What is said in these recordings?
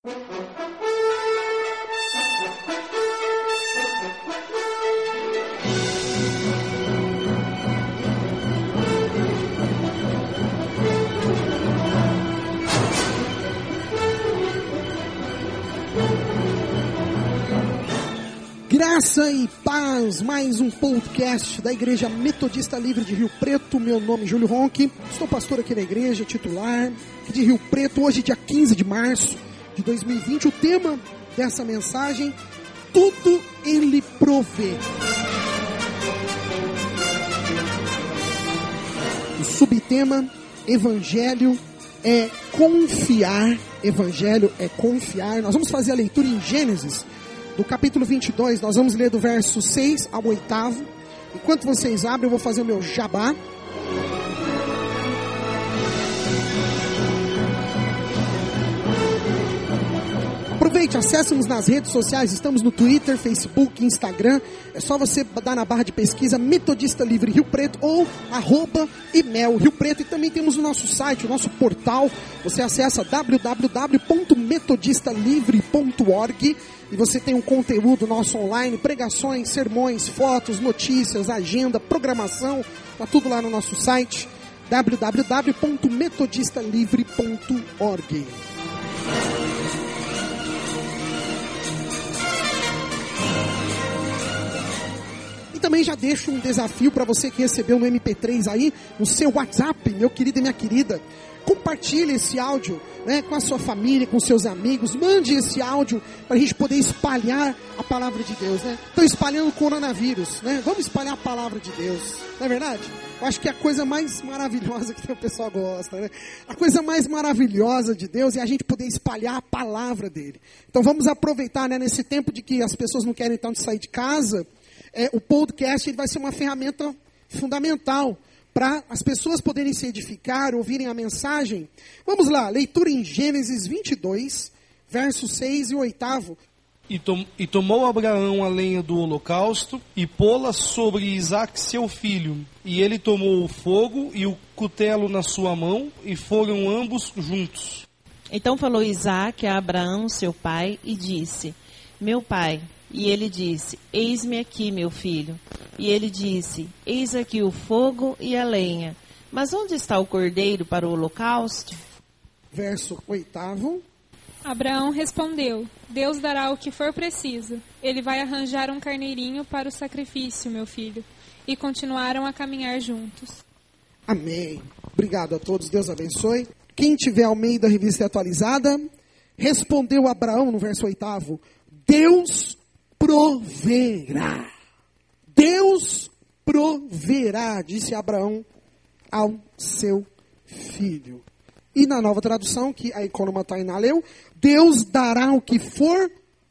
Graça e paz, mais um podcast da Igreja Metodista Livre de Rio Preto. Meu nome é Júlio Ronque, sou pastor aqui na igreja, titular aqui de Rio Preto. Hoje, dia 15 de março de 2020, o tema dessa mensagem: tudo Ele provê. O subtema: Evangelho é confiar. Evangelho é confiar. Nós vamos fazer a leitura em Gênesis, do capítulo 22, nós vamos ler do verso 6 ao 8º. Enquanto vocês abrem, eu vou fazer o meu jabá. Aproveite, acesse-nos nas redes sociais, estamos no Twitter, Facebook, Instagram. É só você dar na barra de pesquisa Metodista Livre Rio Preto ou @imel Rio Preto. E também temos o nosso site, o nosso portal. Você acessa www.metodistalivre.org e você tem um conteúdo nosso online, pregações, sermões, fotos, notícias, agenda, programação. Está tudo lá no nosso site, www.metodistalivre.org. Também já deixo um desafio para você que recebeu no MP3 aí, no seu WhatsApp, meu querido e minha querida. Compartilhe esse áudio, né, com a sua família, com seus amigos. Mande esse áudio para a gente poder espalhar a palavra de Deus, né? Estão espalhando o coronavírus, né? Vamos espalhar a palavra de Deus, não é verdade? Eu acho que é a coisa mais maravilhosa que o pessoal gosta, né? A coisa mais maravilhosa de Deus é a gente poder espalhar a palavra dele. Então vamos aproveitar, né, nesse tempo de que as pessoas não querem tanto sair de casa. O podcast ele vai ser uma ferramenta fundamental para as pessoas poderem se edificar, ouvirem a mensagem. Vamos lá, leitura em Gênesis 22, versos 6 e 8º. E tomou Abraão a lenha do holocausto e pô-la sobre Isaque seu filho. E ele tomou o fogo e o cutelo na sua mão, e foram ambos juntos. Então falou Isaque a Abraão seu pai e disse: meu pai. E ele disse: eis-me aqui, meu filho. E ele disse: eis aqui o fogo e a lenha. Mas onde está o cordeiro para o holocausto? Verso 8º. Abraão respondeu: Deus dará o que for preciso. Ele vai arranjar um carneirinho para o sacrifício, meu filho. E continuaram a caminhar juntos. Amém. Obrigado a todos, Deus abençoe. Quem tiver Almeida Revista Atualizada, respondeu Abraão no verso 8º: Deus proverá. Deus proverá, disse Abraão ao seu filho. E na Nova Tradução, que a Economa Tainá leu, Deus dará o que for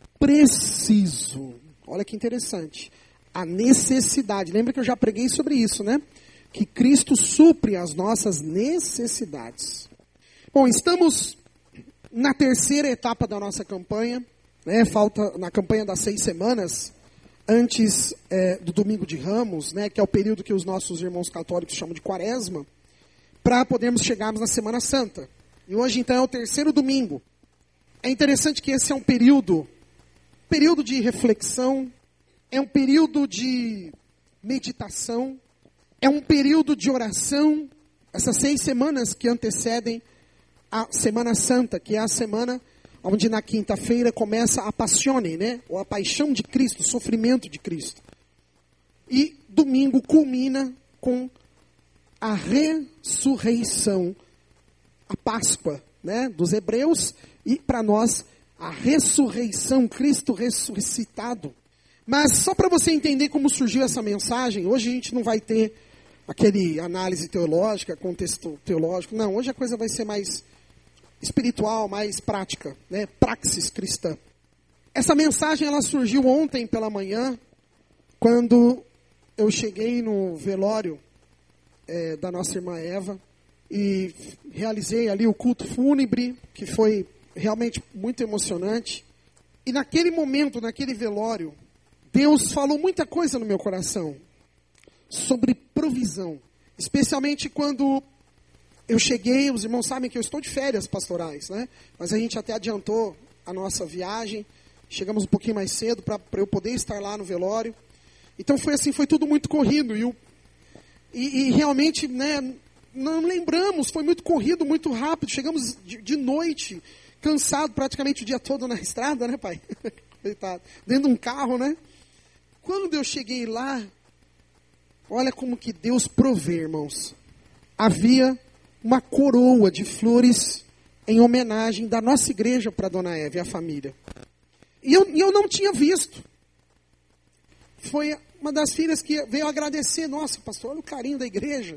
preciso. Olha que interessante. A necessidade. Lembra que eu já preguei sobre isso, né? Que Cristo supre as nossas necessidades. Bom, estamos na terceira etapa da nossa campanha. Falta na campanha das 6 semanas, antes do Domingo de Ramos, né, que é o período que os nossos irmãos católicos chamam de Quaresma, para podermos chegarmos na Semana Santa. E hoje, então, é o terceiro domingo. É interessante que esse é um período de reflexão, é um período de meditação, é um período de oração. Essas 6 semanas que antecedem a Semana Santa, que é a semana onde na quinta-feira começa a Passione, né? Ou a paixão de Cristo, o sofrimento de Cristo. E domingo culmina com a ressurreição, a Páscoa, né, dos hebreus, e para nós a ressurreição, Cristo ressuscitado. Mas só para você entender como surgiu essa mensagem, hoje a gente não vai ter aquele análise teológica, contexto teológico, não, hoje a coisa vai ser mais espiritual, mais prática, né? Praxis cristã. Essa mensagem ela surgiu ontem pela manhã, quando eu cheguei no velório da nossa irmã Eva e realizei ali o culto fúnebre, que foi realmente muito emocionante. E naquele momento, naquele velório, Deus falou muita coisa no meu coração sobre provisão, especialmente quando eu cheguei. Os irmãos sabem que eu estou de férias pastorais, né? Mas a gente até adiantou a nossa viagem. Chegamos um pouquinho mais cedo para eu poder estar lá no velório. Então foi assim, foi tudo muito corrido. E realmente, né, não lembramos, foi muito corrido, muito rápido. Chegamos de noite, cansado praticamente o dia todo na estrada, né, pai? Coitado. Dentro de um carro, né? Quando eu cheguei lá, olha como que Deus provê, irmãos. Havia uma coroa de flores em homenagem da nossa igreja para Dona Eva e a família. E eu não tinha visto. Foi uma das filhas que veio agradecer. Nossa, pastor, olha o carinho da igreja.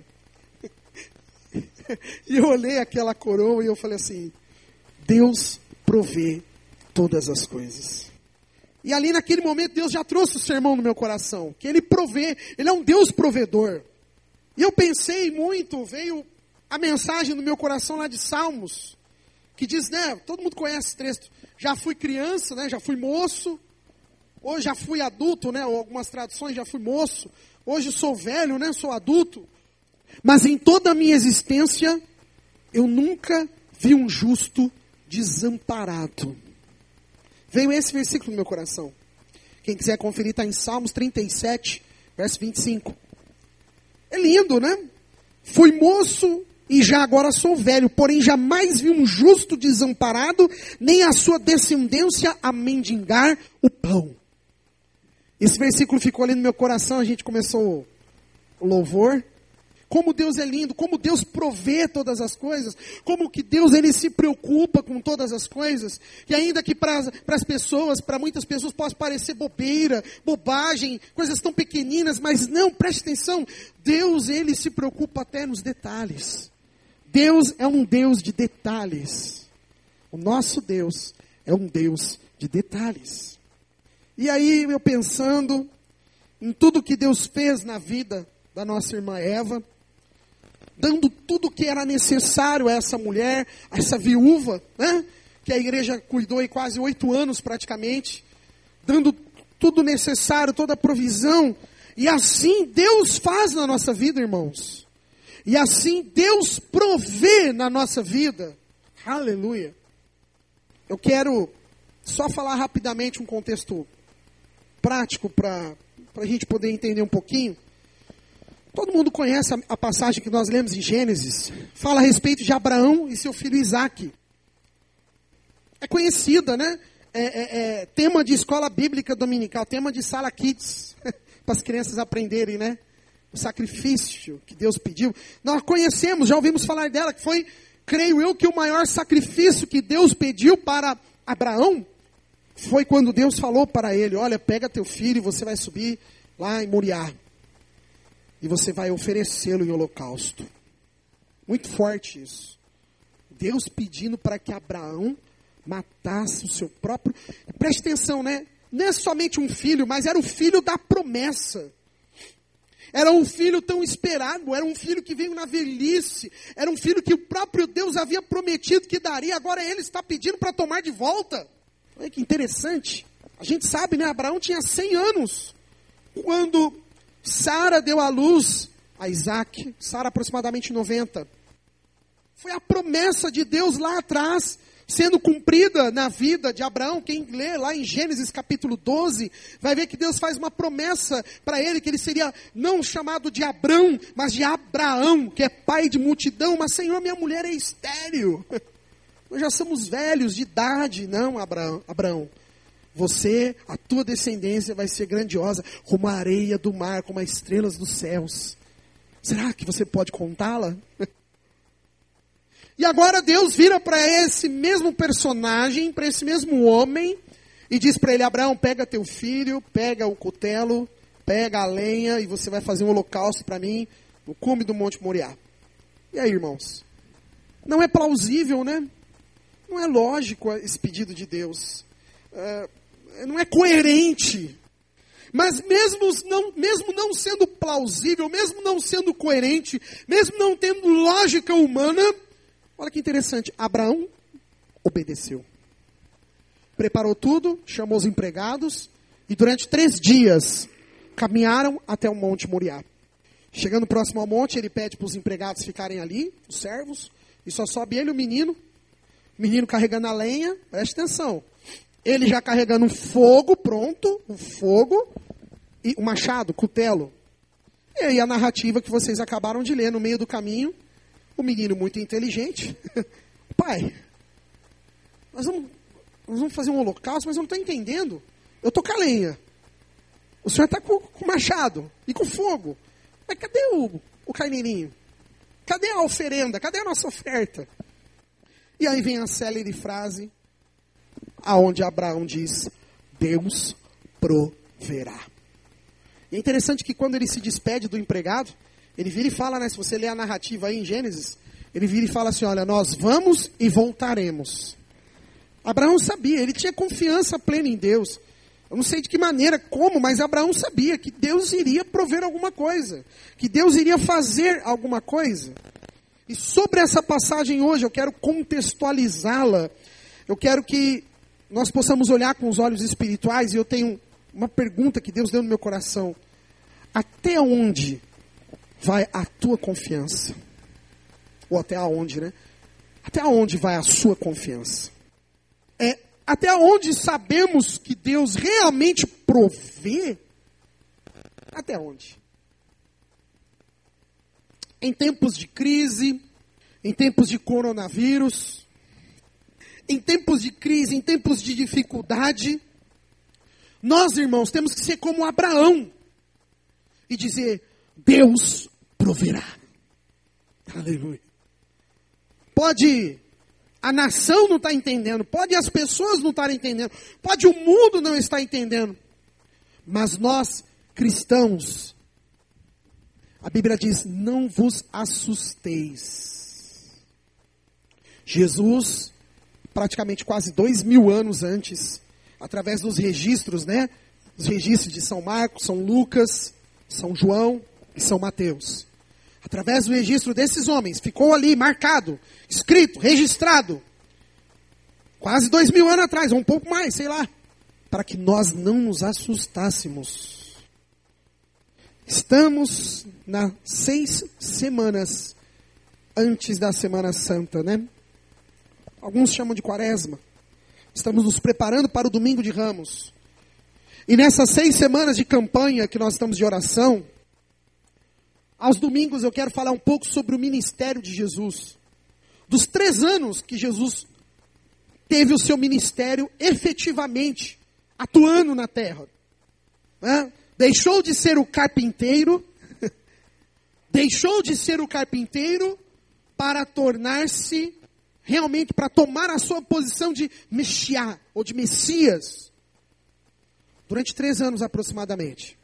E eu olhei aquela coroa e eu falei assim, Deus provê todas as coisas. E ali naquele momento Deus já trouxe o sermão no meu coração. Que Ele provê, Ele é um Deus provedor. E eu pensei muito, veio a mensagem no meu coração lá de Salmos. Que diz, né, todo mundo conhece esse texto. Já fui criança, né, já fui moço. Hoje já fui adulto, né, ou algumas traduções já fui moço. Hoje sou velho, né, sou adulto. Mas em toda a minha existência, eu nunca vi um justo desamparado. Veio esse versículo no meu coração. Quem quiser conferir, está em Salmos 37, verso 25. É lindo, né? Fui moço e já agora sou velho, porém jamais vi um justo desamparado, nem a sua descendência a mendigar o pão. Esse versículo ficou ali no meu coração, a gente começou o louvor. Como Deus é lindo, como Deus provê todas as coisas, como que Deus Ele se preocupa com todas as coisas, e ainda que para as pessoas, para muitas pessoas possa parecer bobeira, bobagem, coisas tão pequeninas, mas não, preste atenção, Deus Ele se preocupa até nos detalhes. Deus é um Deus de detalhes. O nosso Deus é um Deus de detalhes. E aí eu pensando em tudo que Deus fez na vida da nossa irmã Eva, dando tudo que era necessário a essa mulher, a essa viúva, né? Que a igreja cuidou em quase 8 anos praticamente, dando tudo necessário, toda a provisão. E assim Deus faz na nossa vida, irmãos. E assim Deus provê na nossa vida. Aleluia. Eu quero só falar rapidamente um contexto prático para a gente poder entender um pouquinho. Todo mundo conhece a passagem que nós lemos em Gênesis. Fala a respeito de Abraão e seu filho Isaque. É conhecida, né? Tema de escola bíblica dominical, tema de sala kids, para as crianças aprenderem, né? O sacrifício que Deus pediu. Nós conhecemos, já ouvimos falar dela, que foi, creio eu, que o maior sacrifício que Deus pediu para Abraão foi quando Deus falou para ele, olha, pega teu filho e você vai subir lá em Moriá. E você vai oferecê-lo em holocausto. Muito forte isso. Deus pedindo para que Abraão matasse o seu próprio... Preste atenção, né? Não é somente um filho, mas era o filho da promessa. Era um filho tão esperado, era um filho que veio na velhice, era um filho que o próprio Deus havia prometido que daria, agora ele está pedindo para tomar de volta. Olha que interessante. A gente sabe, né? Abraão tinha 100 anos quando Sara deu à luz a Isaque, Sara aproximadamente 90. Foi a promessa de Deus lá atrás, sendo cumprida na vida de Abraão. Quem lê lá em Gênesis capítulo 12, vai ver que Deus faz uma promessa para ele, que ele seria não chamado de Abrão, mas de Abraão, que é pai de multidão. Mas Senhor, minha mulher é estéril. Nós já somos velhos de idade. Não, Abraão. Você, a tua descendência vai ser grandiosa, como a areia do mar, como as estrelas dos céus. Será que você pode contá-la? E agora Deus vira para esse mesmo personagem, para esse mesmo homem, e diz para ele, Abraão, pega teu filho, pega o cutelo, pega a lenha, e você vai fazer um holocausto para mim, no cume do Monte Moriá. E aí, irmãos? Não é plausível, né? Não é lógico esse pedido de Deus. Não é coerente. Mas mesmo não sendo plausível, mesmo não sendo coerente, mesmo não tendo lógica humana, olha que interessante, Abraão obedeceu. Preparou tudo, chamou os empregados, e durante 3 dias caminharam até o Monte Moriá. Chegando próximo ao monte, ele pede para os empregados ficarem ali, os servos, e só sobe ele e o menino. O menino carregando a lenha, preste atenção. Ele já carregando um fogo pronto, um fogo, e um machado, cutelo. E aí a narrativa que vocês acabaram de ler no meio do caminho, o menino muito inteligente. Pai, nós vamos fazer um holocausto, mas eu não estou entendendo. Eu estou com a lenha. O senhor está com o machado e com fogo. Mas cadê o carneirinho? Cadê a oferenda? Cadê a nossa oferta? E aí vem a célere frase, aonde Abraão diz, Deus proverá. E é interessante que quando ele se despede do empregado, ele vira e fala, né, se você ler a narrativa aí em Gênesis, ele vira e fala assim, olha, nós vamos e voltaremos. Abraão sabia, ele tinha confiança plena em Deus. Eu não sei de que maneira, como, mas Abraão sabia que Deus iria prover alguma coisa. Que Deus iria fazer alguma coisa. E sobre essa passagem hoje, eu quero contextualizá-la. Eu quero que nós possamos olhar com os olhos espirituais. E eu tenho uma pergunta que Deus deu no meu coração. Até onde vai a tua confiança? Ou até aonde, né? Até onde vai a sua confiança? Até onde sabemos que Deus realmente provê? Até onde? Em tempos de crise, em tempos de coronavírus, em tempos de crise, em tempos de dificuldade, nós, irmãos, temos que ser como Abraão e dizer, Deus proverá. Aleluia. Pode a nação não estar entendendo, pode as pessoas não estarem entendendo, pode o mundo não estar entendendo, mas nós, cristãos, a Bíblia diz, não vos assusteis. Jesus, praticamente quase 2000 anos antes, através dos registros, né? Os registros de São Marcos, São Lucas, São João e São Mateus. Através do registro desses homens, ficou ali marcado, escrito, registrado, quase 2000 anos atrás, ou um pouco mais, sei lá, para que nós não nos assustássemos. Estamos nas 6 semanas antes da Semana Santa, né? Alguns chamam de Quaresma. Estamos nos preparando para o Domingo de Ramos. E nessas 6 semanas de campanha que nós estamos de oração, aos domingos eu quero falar um pouco sobre o ministério de Jesus. Dos 3 anos que Jesus teve o seu ministério efetivamente atuando na terra. Né? Deixou de ser o carpinteiro, para tornar-se realmente, para tomar a sua posição de Mexiá, ou de Messias. Durante 3 anos aproximadamente.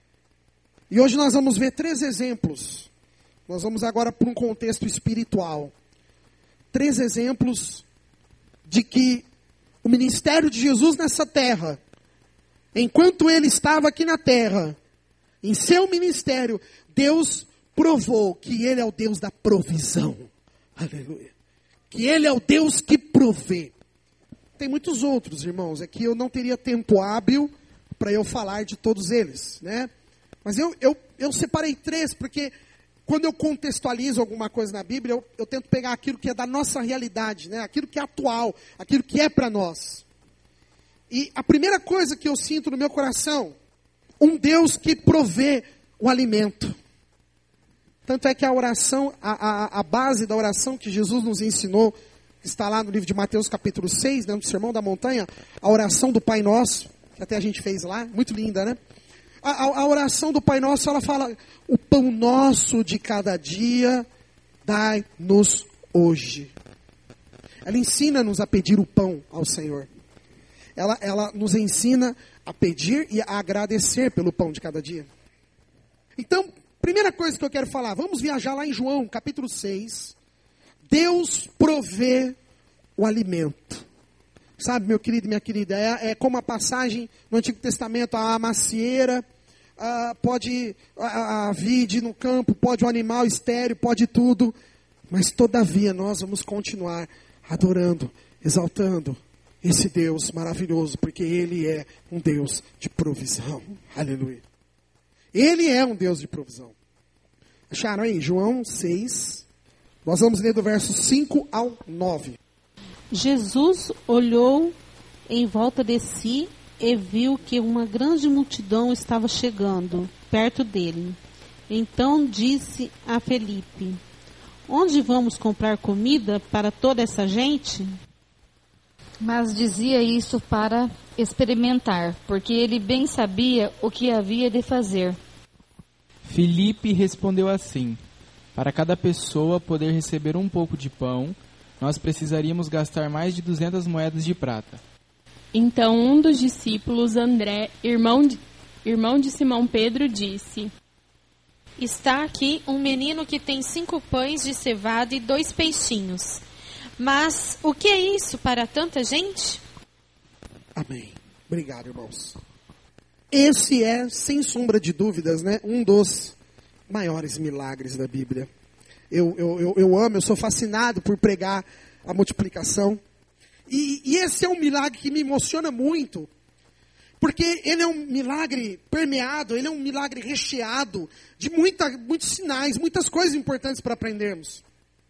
E hoje nós vamos ver 3 exemplos. Nós vamos agora para um contexto espiritual. 3 exemplos de que o ministério de Jesus nessa terra, enquanto ele estava aqui na terra, em seu ministério, Deus provou que ele é o Deus da provisão. Aleluia. Que ele é o Deus que provê. Tem muitos outros, irmãos. É que eu não teria tempo hábil para eu falar de todos eles, né? Mas eu separei 3, porque quando eu contextualizo alguma coisa na Bíblia, eu tento pegar aquilo que é da nossa realidade, né? Aquilo que é atual, aquilo que é para nós. E a primeira coisa que eu sinto no meu coração, um Deus que provê o alimento. Tanto é que a oração, a base da oração que Jesus nos ensinou, que está lá no livro de Mateus capítulo 6, né, no Sermão da Montanha, a oração do Pai Nosso, que até a gente fez lá, muito linda, né? A oração do Pai Nosso, ela fala, o pão nosso de cada dia, dai-nos hoje. Ela ensina-nos a pedir o pão ao Senhor. Ela nos ensina a pedir e a agradecer pelo pão de cada dia. Então, primeira coisa que eu quero falar, vamos viajar lá em João, capítulo 6. Deus provê o alimento. Sabe, meu querido e minha querida, é como a passagem no Antigo Testamento, a macieira, pode a vide no campo, pode o animal estéril, pode tudo, mas todavia nós vamos continuar adorando, exaltando esse Deus maravilhoso, porque Ele é um Deus de provisão. Aleluia. Ele é um Deus de provisão. Acharam aí? João 6, nós vamos ler do verso 5 ao 9. Jesus olhou em volta de si e viu que uma grande multidão estava chegando perto dele. Então disse a Felipe: onde vamos comprar comida para toda essa gente? Mas dizia isso para experimentar, porque ele bem sabia o que havia de fazer. Filipe respondeu assim: para cada pessoa poder receber um pouco de pão, nós precisaríamos gastar mais de 200 moedas de prata. Então um dos discípulos, André, irmão de Simão Pedro, disse: está aqui um menino que tem 5 pães de cevada e 2 peixinhos. Mas o que é isso para tanta gente? Amém. Obrigado, irmãos. Esse é, sem sombra de dúvidas, né, um dos maiores milagres da Bíblia. Eu amo, eu sou fascinado por pregar a multiplicação. E esse é um milagre que me emociona muito, porque ele é um milagre permeado, ele é um milagre recheado de muitos sinais, muitas coisas importantes para aprendermos.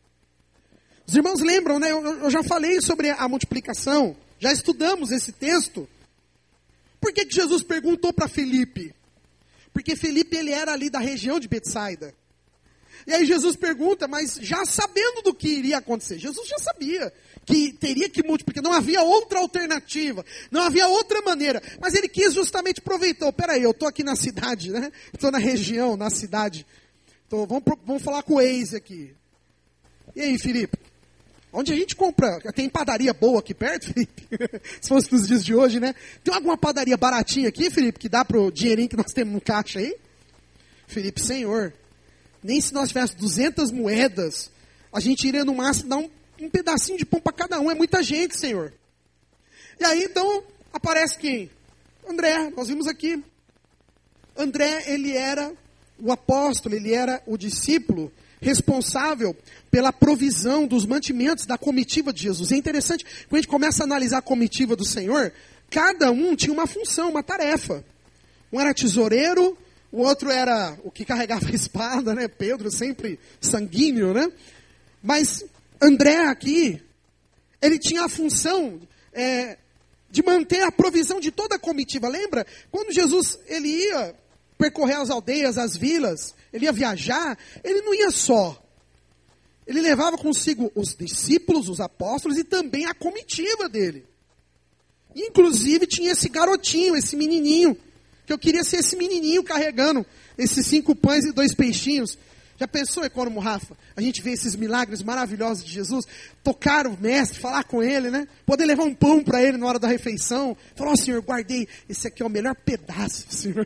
Os irmãos lembram, né? Eu já falei sobre a multiplicação, já estudamos esse texto. Por que Jesus perguntou para Felipe? Porque Felipe, ele era ali da região de Betsaida. E aí Jesus pergunta, mas já sabendo do que iria acontecer. Jesus já sabia que teria que multiplicar, não havia outra alternativa, não havia outra maneira. Mas ele quis justamente aproveitar. Peraí, eu estou aqui na cidade, né? Estou na região, na cidade. Então, vamos falar com o Waze aqui. E aí, Felipe? Onde a gente compra? Tem padaria boa aqui perto, Felipe? Se fosse nos dias de hoje, né? Tem alguma padaria baratinha aqui, Felipe, que dá pro dinheirinho que nós temos no caixa aí? Felipe, Senhor, nem se nós tivéssemos 200 moedas, a gente iria no máximo dar um pedacinho de pão para cada um. É muita gente, Senhor. E aí, então, aparece quem? André, nós vimos aqui. André, ele era o apóstolo, ele era o discípulo responsável pela provisão dos mantimentos da comitiva de Jesus. É interessante, quando a gente começa a analisar a comitiva do Senhor, cada um tinha uma função, uma tarefa. Um era tesoureiro, o outro era o que carregava a espada, né? Pedro, sempre sanguíneo, né? Mas André aqui, ele tinha a função de manter a provisão de toda a comitiva. Lembra? Quando Jesus ele ia percorrer as aldeias, as vilas, ele ia viajar, ele não ia só. Ele levava consigo os discípulos, os apóstolos e também a comitiva dele. Inclusive tinha esse garotinho, esse menininho, que eu queria ser esse menininho carregando esses 5 pães e 2 peixinhos. Já pensou, Econômico Rafa? A gente vê esses milagres maravilhosos de Jesus, tocar o mestre, falar com ele, né? Poder levar um pão para ele na hora da refeição. Falar, ó, Senhor, guardei, esse aqui é o melhor pedaço, Senhor.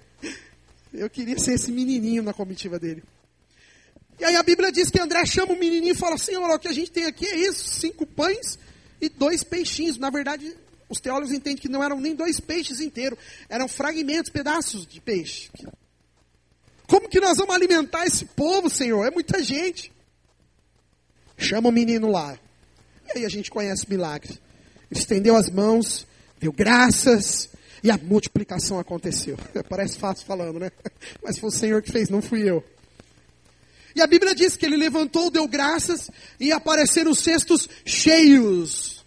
Eu queria ser esse menininho na comitiva dele. E aí a Bíblia diz que André chama o menininho e fala, Senhor, o que a gente tem aqui é isso, 5 pães e 2 peixinhos. Na verdade, os teólogos entendem que não eram nem 2 peixes inteiros, eram fragmentos, pedaços de peixe. Como que nós vamos alimentar esse povo, Senhor? É muita gente. Chama o menino lá. E aí a gente conhece o milagre. Ele estendeu as mãos, deu graças, e a multiplicação aconteceu. Parece fácil falando, né? Mas foi o Senhor que fez, não fui eu. E a Bíblia diz que ele levantou, deu graças, e apareceram os cestos cheios.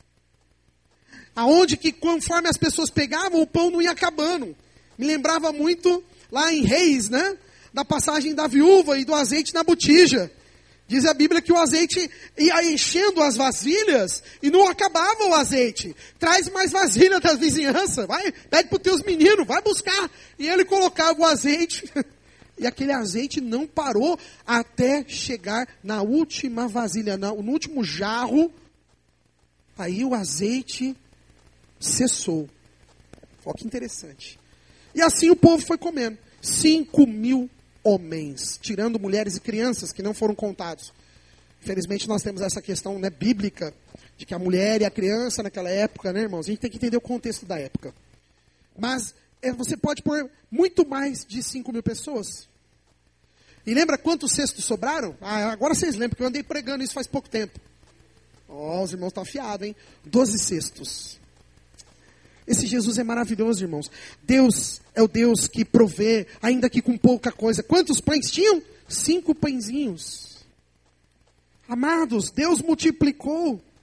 Aonde que, conforme as pessoas pegavam, o pão não ia acabando. Me lembrava muito, lá em Reis, né? Da passagem da viúva e do azeite na botija. Diz a Bíblia que o azeite ia enchendo as vasilhas e não acabava o azeite. Traz mais vasilha da vizinhança, vai, pede para os teus meninos, vai buscar. E ele colocava o azeite, e aquele azeite não parou até chegar na última vasilha, no último jarro. Aí o azeite cessou. Olha que interessante. E assim o povo foi comendo. 5.000 homens, tirando mulheres e crianças que não foram contados. Infelizmente nós temos essa questão, né, bíblica, de que a mulher e a criança naquela época, né, irmãos, a gente tem que entender o contexto da época. Mas você pode pôr muito mais de 5.000 pessoas. E lembra quantos cestos sobraram? Agora vocês lembram, porque eu andei pregando isso faz pouco tempo. Os irmãos estão afiados, hein? 12 cestos. Esse Jesus é maravilhoso, irmãos. Deus é o Deus que provê, ainda que com pouca coisa. Quantos pães tinham? 5 pãezinhos. Amados, Deus multiplicou.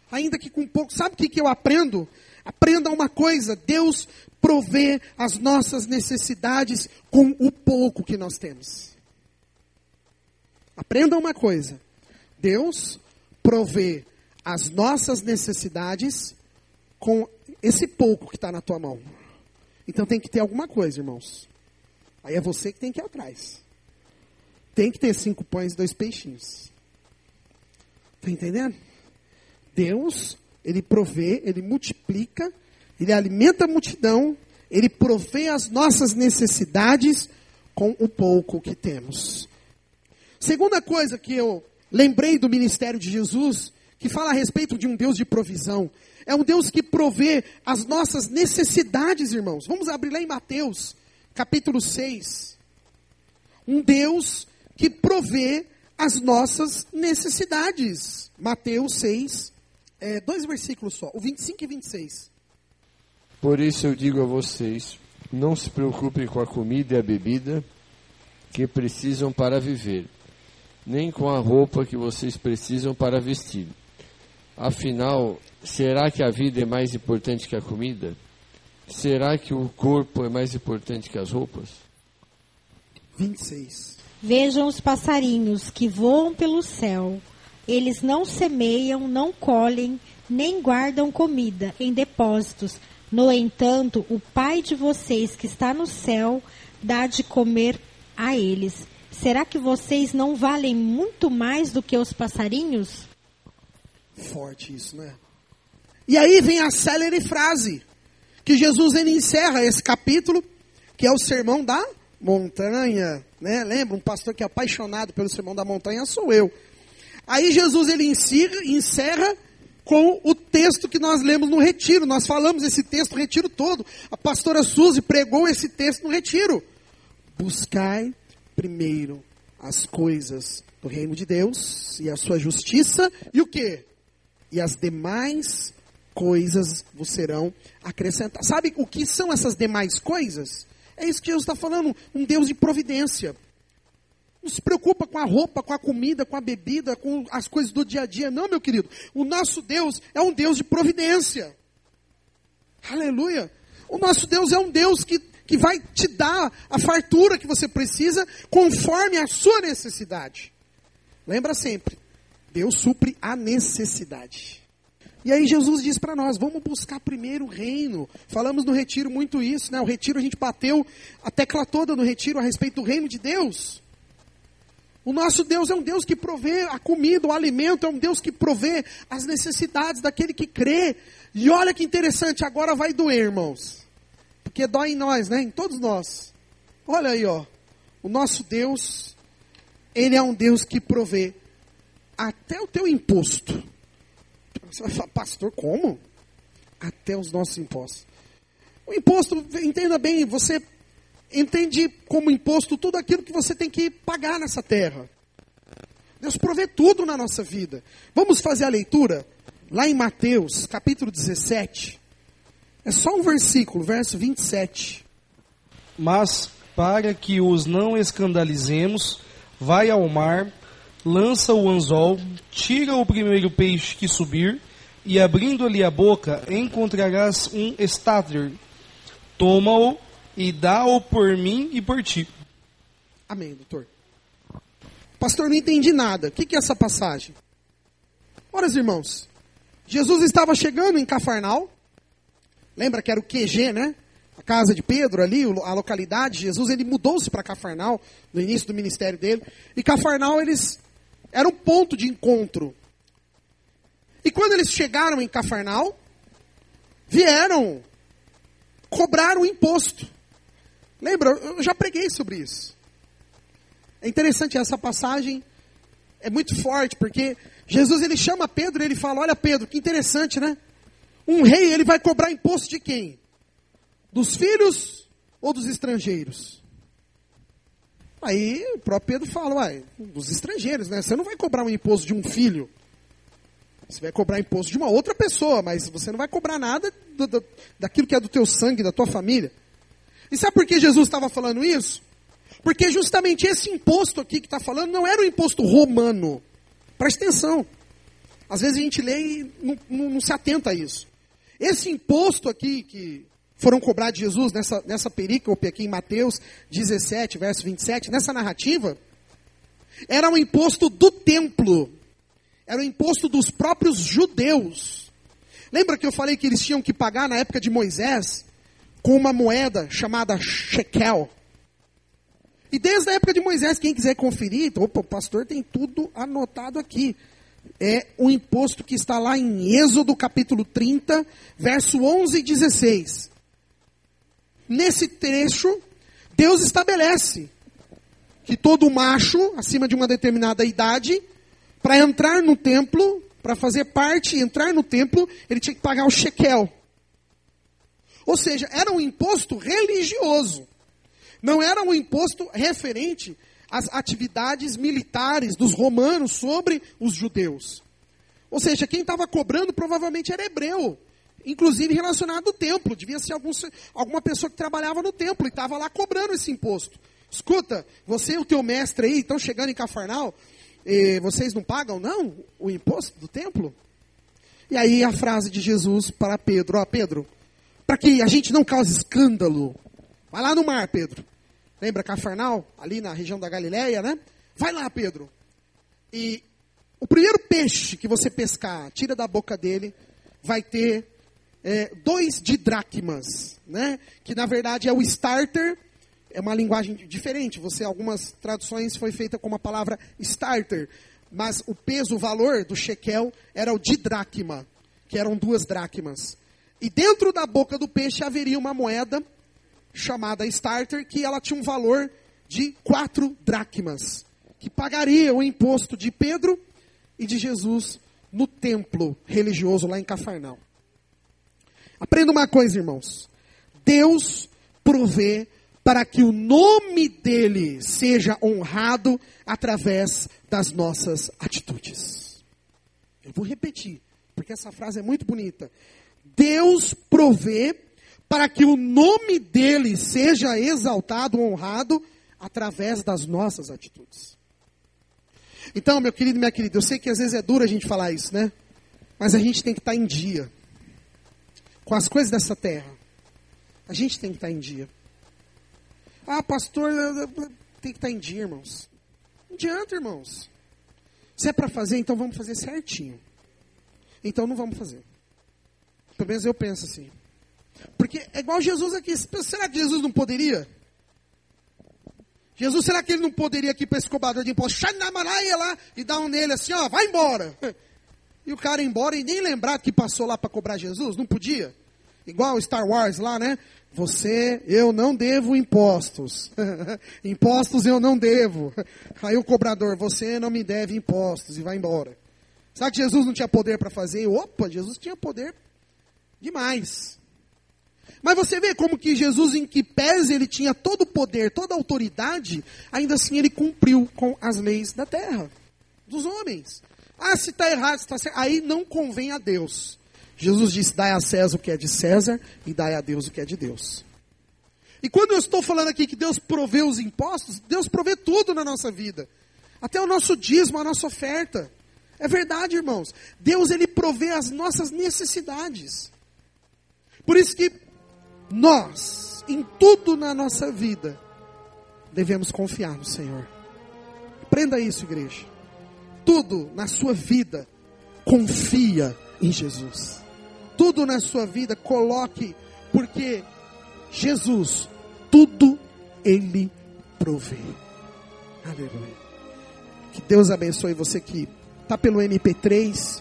ainda que com pouco. Sabe o que eu aprendo? Aprenda uma coisa: Deus provê as nossas necessidades com o pouco que nós temos. Aprenda uma coisa: Deus provê as nossas necessidades com esse pouco que está na tua mão. Então tem que ter alguma coisa, irmãos. Aí é você que tem que ir atrás. Tem que ter 5 pães e 2 peixinhos. Está entendendo? Deus, Ele provê, Ele multiplica, Ele alimenta a multidão, Ele provê as nossas necessidades com o pouco que temos. Segunda coisa que eu lembrei do ministério de Jesus, que fala a respeito de um Deus de provisão. É um Deus que provê as nossas necessidades, irmãos. Vamos abrir lá em Mateus, capítulo 6. Um Deus que provê as nossas necessidades. Mateus 6, 2 versículos só, o 25 e 26. Por isso eu digo a vocês, não se preocupem com a comida e a bebida que precisam para viver, nem com a roupa que vocês precisam para vestir. Afinal, será que a vida é mais importante que a comida? Será que o corpo é mais importante que as roupas? 26. Vejam os passarinhos que voam pelo céu. Eles não semeiam, não colhem, nem guardam comida em depósitos. No entanto, o Pai de vocês que está no céu dá de comer a eles. Será que vocês não valem muito mais do que os passarinhos? Forte isso, né? E aí vem a célere frase, que Jesus ele encerra esse capítulo, que é o sermão da montanha, né? Lembra, um pastor que é apaixonado pelo sermão da montanha sou eu. Aí Jesus ele encerra com o texto que nós lemos no retiro. Nós falamos esse texto o retiro todo. A pastora Suzy pregou esse texto no retiro. Buscai primeiro as coisas do reino de Deus e a sua justiça, e o quê? E as demais coisas vos serão acrescentadas. Sabe o que são essas demais coisas? É isso que Jesus está falando, um Deus de providência. Não se preocupa com a roupa, com a comida, com a bebida, com as coisas do dia a dia. Não, meu querido. O nosso Deus é um Deus de providência. Aleluia. O nosso Deus é um Deus que vai te dar a fartura que você precisa conforme a sua necessidade. Lembra sempre, Deus supre a necessidade. E aí Jesus diz para nós, vamos buscar primeiro o reino. Falamos no retiro muito isso, né? O retiro a gente bateu a tecla toda no retiro a respeito do reino de Deus. O nosso Deus é um Deus que provê a comida, o alimento, é um Deus que provê as necessidades daquele que crê. E olha que interessante, agora vai doer, irmãos. Porque dói em nós, né? Em todos nós. Olha aí, ó. O nosso Deus, Ele é um Deus que provê até o teu imposto. Você vai falar, pastor, como? Até os nossos impostos. O imposto, entenda bem, você entende como imposto tudo aquilo que você tem que pagar nessa terra. Deus provê tudo na nossa vida. Vamos fazer a leitura? Lá em Mateus, capítulo 17. É só um versículo, verso 27. Mas, para que os não escandalizemos, vai ao mar, lança o anzol, tira o primeiro peixe que subir, e abrindo-lhe a boca, encontrarás um estáter. Toma-o e dá-o por mim e por ti. Amém, doutor. Pastor, não entendi nada. O que é essa passagem? Ora, irmãos, Jesus estava chegando em Cafarnaum. Lembra que era o QG, né? A casa de Pedro ali, a localidade. Jesus, ele mudou-se para Cafarnaum no início do ministério dele. E Cafarnaum, era um ponto de encontro. E quando eles chegaram em Cafarnaum, vieram cobrar o imposto. Lembra? Eu já preguei sobre isso. É interessante essa passagem, é muito forte, porque Jesus ele chama Pedro e ele fala, olha Pedro, que interessante, né? Um rei, ele vai cobrar imposto de quem? Dos filhos ou dos estrangeiros? Aí o próprio Pedro fala, dos estrangeiros, né? Você não vai cobrar um imposto de um filho. Você vai cobrar imposto de uma outra pessoa, mas você não vai cobrar nada daquilo que é do teu sangue, da tua família. E sabe por que Jesus estava falando isso? Porque justamente esse imposto aqui que está falando não era um imposto romano. Preste atenção. Às vezes a gente lê e não se atenta a isso. Esse imposto aqui que foram cobrar de Jesus nessa perícope aqui em Mateus 17, verso 27, nessa narrativa, era um imposto do templo. Era um imposto dos próprios judeus. Lembra que eu falei que eles tinham que pagar na época de Moisés com uma moeda chamada shekel? E desde a época de Moisés, quem quiser conferir, opa, o pastor tem tudo anotado aqui. É um imposto que está lá em Êxodo capítulo 30, verso 11 e 16. Nesse trecho, Deus estabelece que todo macho, acima de uma determinada idade, para entrar no templo, para fazer parte, entrar no templo, ele tinha que pagar o shekel. Ou seja, era um imposto religioso. Não era um imposto referente às atividades militares dos romanos sobre os judeus. Ou seja, quem estava cobrando provavelmente era hebreu. Inclusive relacionado ao templo. Devia ser alguma pessoa que trabalhava no templo e estava lá cobrando esse imposto. Escuta, você e o teu mestre aí estão chegando em Cafarnaum, vocês não pagam, não, o imposto do templo? E aí a frase de Jesus para Pedro, Pedro, para que a gente não cause escândalo, vai lá no mar, Pedro. Lembra Cafarnaum, ali na região da Galileia, né? Vai lá, Pedro. E o primeiro peixe que você pescar, tira da boca dele, vai ter 2 didracmas, né? Que na verdade é o starter. É uma linguagem diferente. Algumas traduções foi feita com a palavra starter. Mas o peso, o valor do shekel era o didracma, que eram 2 dracmas. E dentro da boca do peixe haveria uma moeda chamada starter, que ela tinha um valor de 4 dracmas, que pagaria o imposto de Pedro e de Jesus no templo religioso lá em Cafarnaum. Aprenda uma coisa, irmãos. Deus provê para que o nome dele seja honrado através das nossas atitudes. Eu vou repetir, porque essa frase é muito bonita. Deus provê para que o nome dele seja exaltado, honrado, através das nossas atitudes. Então, meu querido e minha querida, eu sei que às vezes é duro a gente falar isso, né? Mas a gente tem que estar em dia com as coisas dessa terra. A gente tem que estar em dia. Pastor, tem que estar em dia, irmãos. Não adianta, irmãos. Se é para fazer, então vamos fazer certinho. Então não vamos fazer. Pelo menos eu penso assim. Porque é igual Jesus aqui. Será que Jesus não poderia? Jesus, será que ele não poderia aqui para esse cobrador de impostos? Xanamaraia lá e dar um nele assim, vai embora. E o cara ir embora e nem lembrar que passou lá para cobrar Jesus? Não podia? Igual Star Wars lá, né? Eu não devo impostos. Impostos eu não devo. Aí o cobrador, você não me deve impostos, e vai embora. Será que Jesus não tinha poder para fazer? Opa, Jesus tinha poder demais. Mas você vê como que Jesus, em que pese ele tinha todo o poder, toda a autoridade, ainda assim ele cumpriu com as leis da terra, dos homens. Se está errado, se está certo, aí não convém a Deus. Jesus disse, dai a César o que é de César e dai a Deus o que é de Deus. E quando eu estou falando aqui que Deus provê os impostos, Deus provê tudo na nossa vida. Até o nosso dízimo, a nossa oferta. É verdade, irmãos. Deus, ele provê as nossas necessidades. Por isso que nós, em tudo na nossa vida, devemos confiar no Senhor. Aprenda isso, igreja. Tudo na sua vida, confia em Jesus. Tudo na sua vida, coloque, porque Jesus, tudo Ele provê. Aleluia. Que Deus abençoe você que está pelo MP3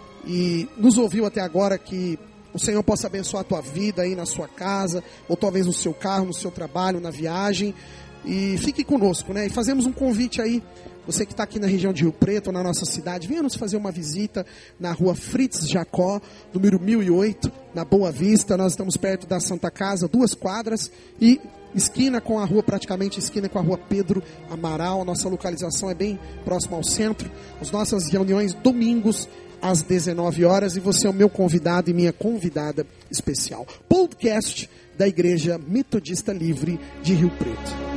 e nos ouviu até agora, que o Senhor possa abençoar a tua vida aí na sua casa, ou talvez no seu carro, no seu trabalho, na viagem. E fique conosco, né? E fazemos um convite aí, você que está aqui na região de Rio Preto, ou na nossa cidade, venha nos fazer uma visita na rua Fritz Jacó, número 1008, na Boa Vista. Nós estamos perto da Santa Casa, 2 quadras, e esquina com a rua, praticamente esquina com a rua Pedro Amaral. A nossa localização é bem próxima ao centro. As nossas reuniões domingos às 19 horas, e você é o meu convidado e minha convidada especial. Podcast da Igreja Metodista Livre de Rio Preto.